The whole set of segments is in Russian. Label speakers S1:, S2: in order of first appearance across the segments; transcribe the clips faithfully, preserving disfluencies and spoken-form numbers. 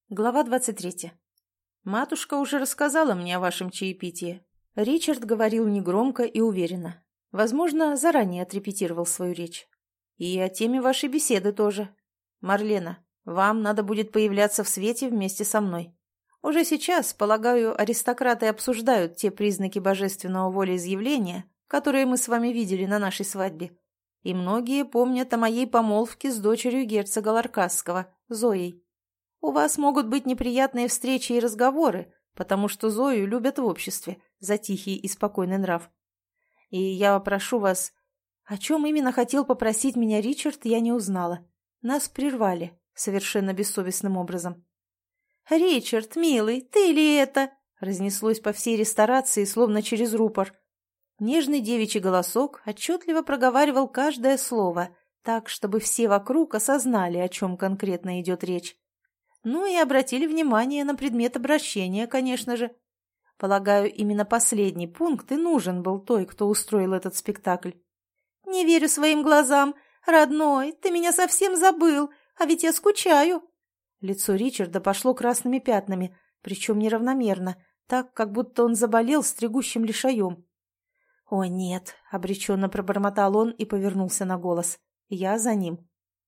S1: Глава двадцать третья. Матушка уже рассказала мне о вашем чаепитии. Ричард говорил негромко и уверенно. Возможно, заранее отрепетировал свою речь. И о теме вашей беседы тоже. Марлена, вам надо будет появляться в свете вместе со мной. Уже сейчас, полагаю, аристократы обсуждают те признаки божественного волеизъявления, которые мы с вами видели на нашей свадьбе. И многие помнят о моей помолвке с дочерью герцога Ларкасского, Зоей. У вас могут быть неприятные встречи и разговоры, потому что Зою любят в обществе за тихий и спокойный нрав. И я прошу вас... О чем именно хотел попросить меня Ричард, я не узнала. Нас прервали совершенно бессовестным образом. «Ричард, милый, ты ли это?» разнеслось по всей ресторации, словно через рупор. Нежный девичий голосок отчетливо проговаривал каждое слово, так, чтобы все вокруг осознали, о чем конкретно идет речь. Ну и обратили внимание на предмет обращения, конечно же. Полагаю, именно последний пункт и нужен был той, кто устроил этот спектакль. «Не верю своим глазам. Родной, ты меня совсем забыл, а ведь я скучаю». Лицо Ричарда пошло красными пятнами, причем неравномерно, так, как будто он заболел стригущим лишаем. «О, нет», — обреченно пробормотал он и повернулся на голос. Я за ним.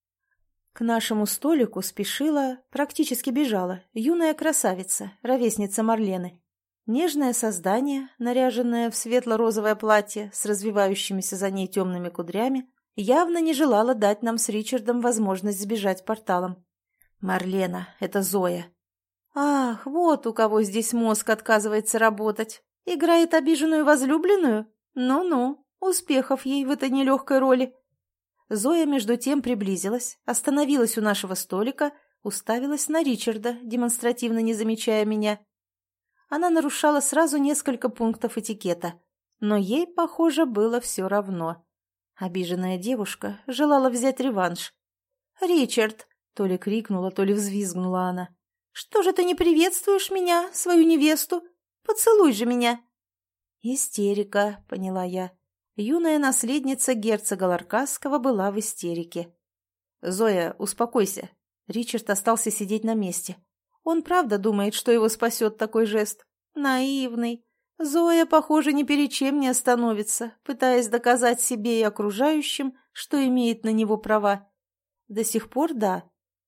S1: К нашему столику спешила, практически бежала, юная красавица, ровесница Марлены. Нежное создание, наряженное в светло-розовое платье с развивающимися за ней темными кудрями, явно не желала дать нам с Ричардом возможность сбежать порталом. «Марлена, это Зоя». «Ах, вот у кого здесь мозг отказывается работать. Играет обиженную возлюбленную? Ну-ну, успехов ей в этой нелегкой роли». Зоя между тем приблизилась, остановилась у нашего столика, уставилась на Ричарда, демонстративно не замечая меня. Она нарушала сразу несколько пунктов этикета, но ей, похоже, было все равно. Обиженная девушка желала взять реванш. «Ричард!» — то ли крикнула, то ли взвизгнула она. «Что же ты не приветствуешь меня, свою невесту? Поцелуй же меня!» «Истерика», — поняла я. Юная наследница герцога Ларкасского была в истерике. «Зоя, успокойся». Ричард остался сидеть на месте. Он правда думает, что его спасет такой жест. Наивный. Зоя, похоже, ни перед чем не остановится, пытаясь доказать себе и окружающим, что имеет на него права. До сих пор да.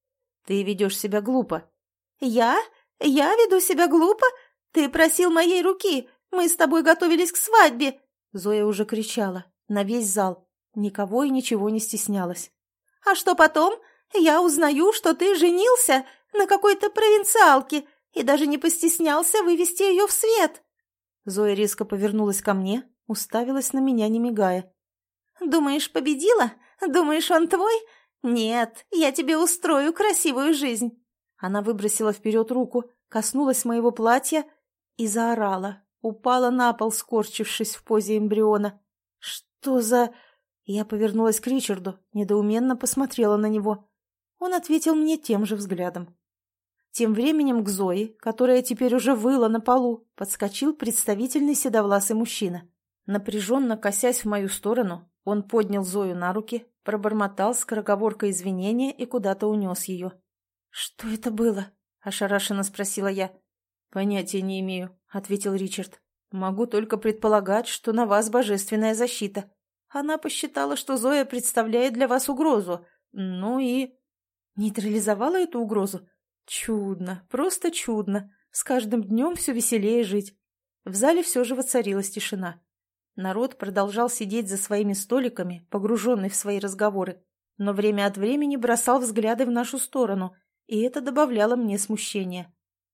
S1: Ты ведешь себя глупо. «Я? Я веду себя глупо? Ты просил моей руки. Мы с тобой готовились к свадьбе». Зоя уже кричала на весь зал, никого и ничего не стеснялась. «А что потом? Я узнаю, что ты женился на какой-то провинциалке и даже не постеснялся вывести ее в свет». Зоя резко повернулась ко мне, уставилась на меня, не мигая. «Думаешь, победила? Думаешь, он твой? Нет, я тебе устрою красивую жизнь». Она выбросила вперед руку, коснулась моего платья и заорала. Упала на пол, скорчившись в позе эмбриона. «Что за...» Я повернулась к Ричарду, недоуменно посмотрела на него. Он ответил мне тем же взглядом. Тем временем к Зое, которая теперь уже выла на полу, подскочил представительный седовласый мужчина. Напряженно косясь в мою сторону, он поднял Зою на руки, пробормотал скороговоркой извинения и куда-то унес ее. «Что это было?» – ошарашенно спросила я. «Понятия не имею», — ответил Ричард. «Могу только предполагать, что на вас божественная защита. Она посчитала, что Зоя представляет для вас угрозу. Ну и...» «Нейтрализовала эту угрозу? Чудно, просто чудно. С каждым днем все веселее жить». В зале все же воцарилась тишина. Народ продолжал сидеть за своими столиками, погруженный в свои разговоры, но время от времени бросал взгляды в нашу сторону, и это добавляло мне смущения.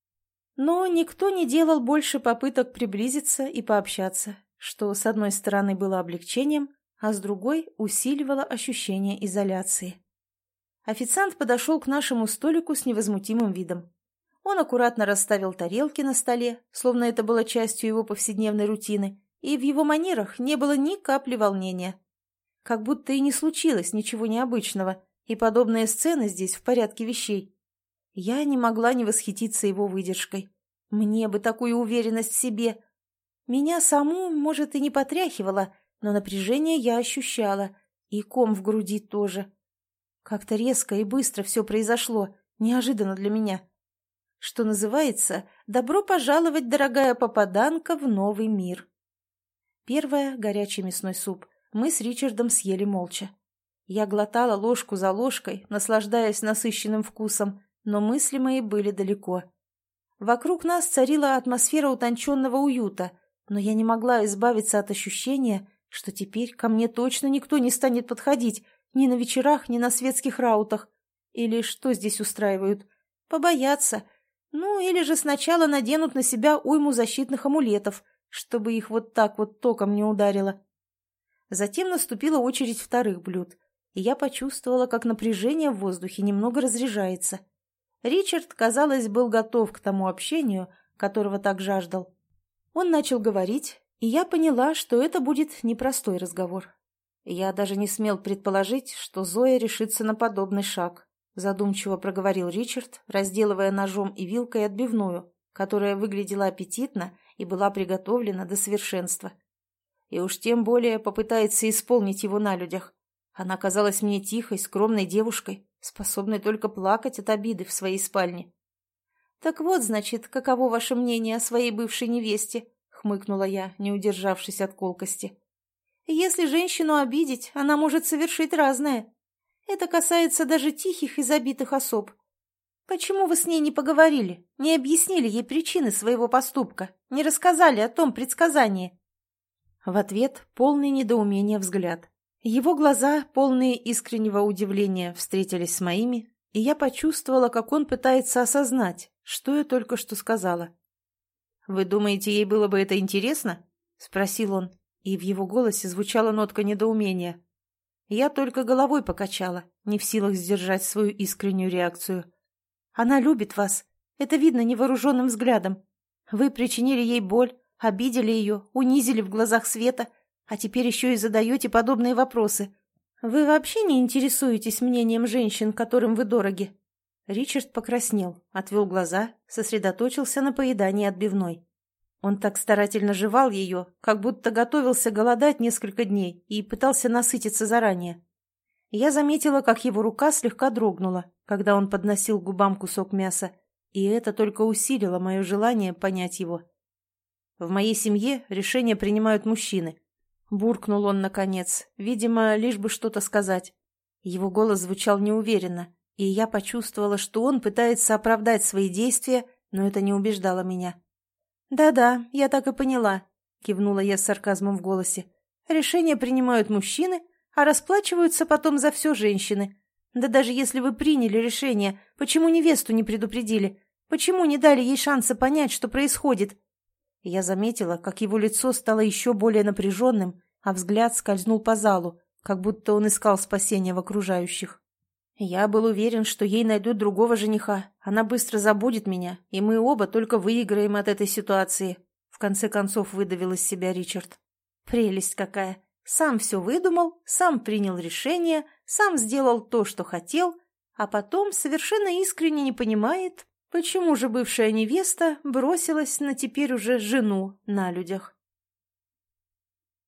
S1: Но никто не делал больше попыток приблизиться и пообщаться, что с одной стороны было облегчением, а с другой усиливало ощущение изоляции. Официант подошел к нашему столику с невозмутимым видом. Он аккуратно расставил тарелки на столе, словно это было частью его повседневной рутины, и в его манерах не было ни капли волнения. Как будто и не случилось ничего необычного, и подобные сцены здесь в порядке вещей. Я не могла не восхититься его выдержкой. Мне бы такую уверенность в себе. Меня саму, может, и не потряхивало, но напряжение я ощущала, и ком в груди тоже. Как-то резко и быстро все произошло, неожиданно для меня. что называется «Добро пожаловать, дорогая попаданка, в новый мир». Первое, горячий мясной суп, мы с Ричардом съели молча. Я глотала ложку за ложкой, наслаждаясь насыщенным вкусом, но мысли мои были далеко. Вокруг нас царила атмосфера утонченного уюта, но я не могла избавиться от ощущения, что теперь ко мне точно никто не станет подходить ни на вечерах, ни на светских раутах. Или что здесь устраивают? Побоятся. Ну, или же сначала наденут на себя уйму защитных амулетов, чтобы их вот так вот током не ударило. Затем наступила очередь вторых блюд, и я почувствовала, как напряжение в воздухе немного разряжается. Ричард, казалось, был готов к тому общению, которого так жаждал. Он начал говорить, и я поняла, что это будет непростой разговор. Я даже не смел предположить, что Зоя решится на подобный шаг. Задумчиво проговорил Ричард, разделывая ножом и вилкой отбивную, которая выглядела аппетитно и была приготовлена до совершенства. И уж тем более попытается исполнить его на людях. Она казалась мне тихой, скромной девушкой, способной только плакать от обиды в своей спальне. «Так вот, значит, каково ваше мнение о своей бывшей невесте?» — хмыкнула я, не удержавшись от колкости. «Если женщину обидеть, она может совершить разное. Это касается даже тихих и забитых особ. Почему вы с ней не поговорили, не объяснили ей причины своего поступка, не рассказали о том предсказании?» В ответ полный недоумения взгляд. Его глаза, полные искреннего удивления, встретились с моими, и я почувствовала, как он пытается осознать, что я только что сказала. «Вы думаете, ей было бы это интересно?» — спросил он, и в его голосе звучала нотка недоумения. Я только головой покачала, не в силах сдержать свою искреннюю реакцию. «Она любит вас. Это видно невооруженным взглядом. Вы причинили ей боль, обидели ее, унизили в глазах света, а теперь еще и задаете подобные вопросы. Вы вообще не интересуетесь мнением женщин, которым вы дороги?» Ричард покраснел, отвел глаза, сосредоточился на поедании отбивной. Он так старательно жевал ее, как будто готовился голодать несколько дней и пытался насытиться заранее. Я заметила, как его рука слегка дрогнула, когда он подносил к губам кусок мяса, и это только усилило мое желание понять его. «В моей семье решения принимают мужчины», — буркнул он наконец, видимо, лишь бы что-то сказать. Его голос звучал неуверенно, и я почувствовала, что он пытается оправдать свои действия, но это не убеждало меня. «Да-да, я так и поняла», — кивнула я с сарказмом в голосе. «Решения принимают мужчины, а расплачиваются потом за все женщины. Да даже если вы приняли решение, почему невесту не предупредили? Почему не дали ей шанса понять, что происходит?» Я заметила, как его лицо стало еще более напряженным, а взгляд скользнул по залу, как будто он искал спасения в окружающих. Я был уверен, что ей найдут другого жениха, она быстро забудет меня, и мы оба только выиграем от этой ситуации. В конце концов выдавил из себя Ричард. Прелесть какая! Сам все выдумал, сам принял решение, сам сделал то, что хотел, а потом совершенно искренне не понимает, почему же бывшая невеста бросилась на теперь уже жену на людях.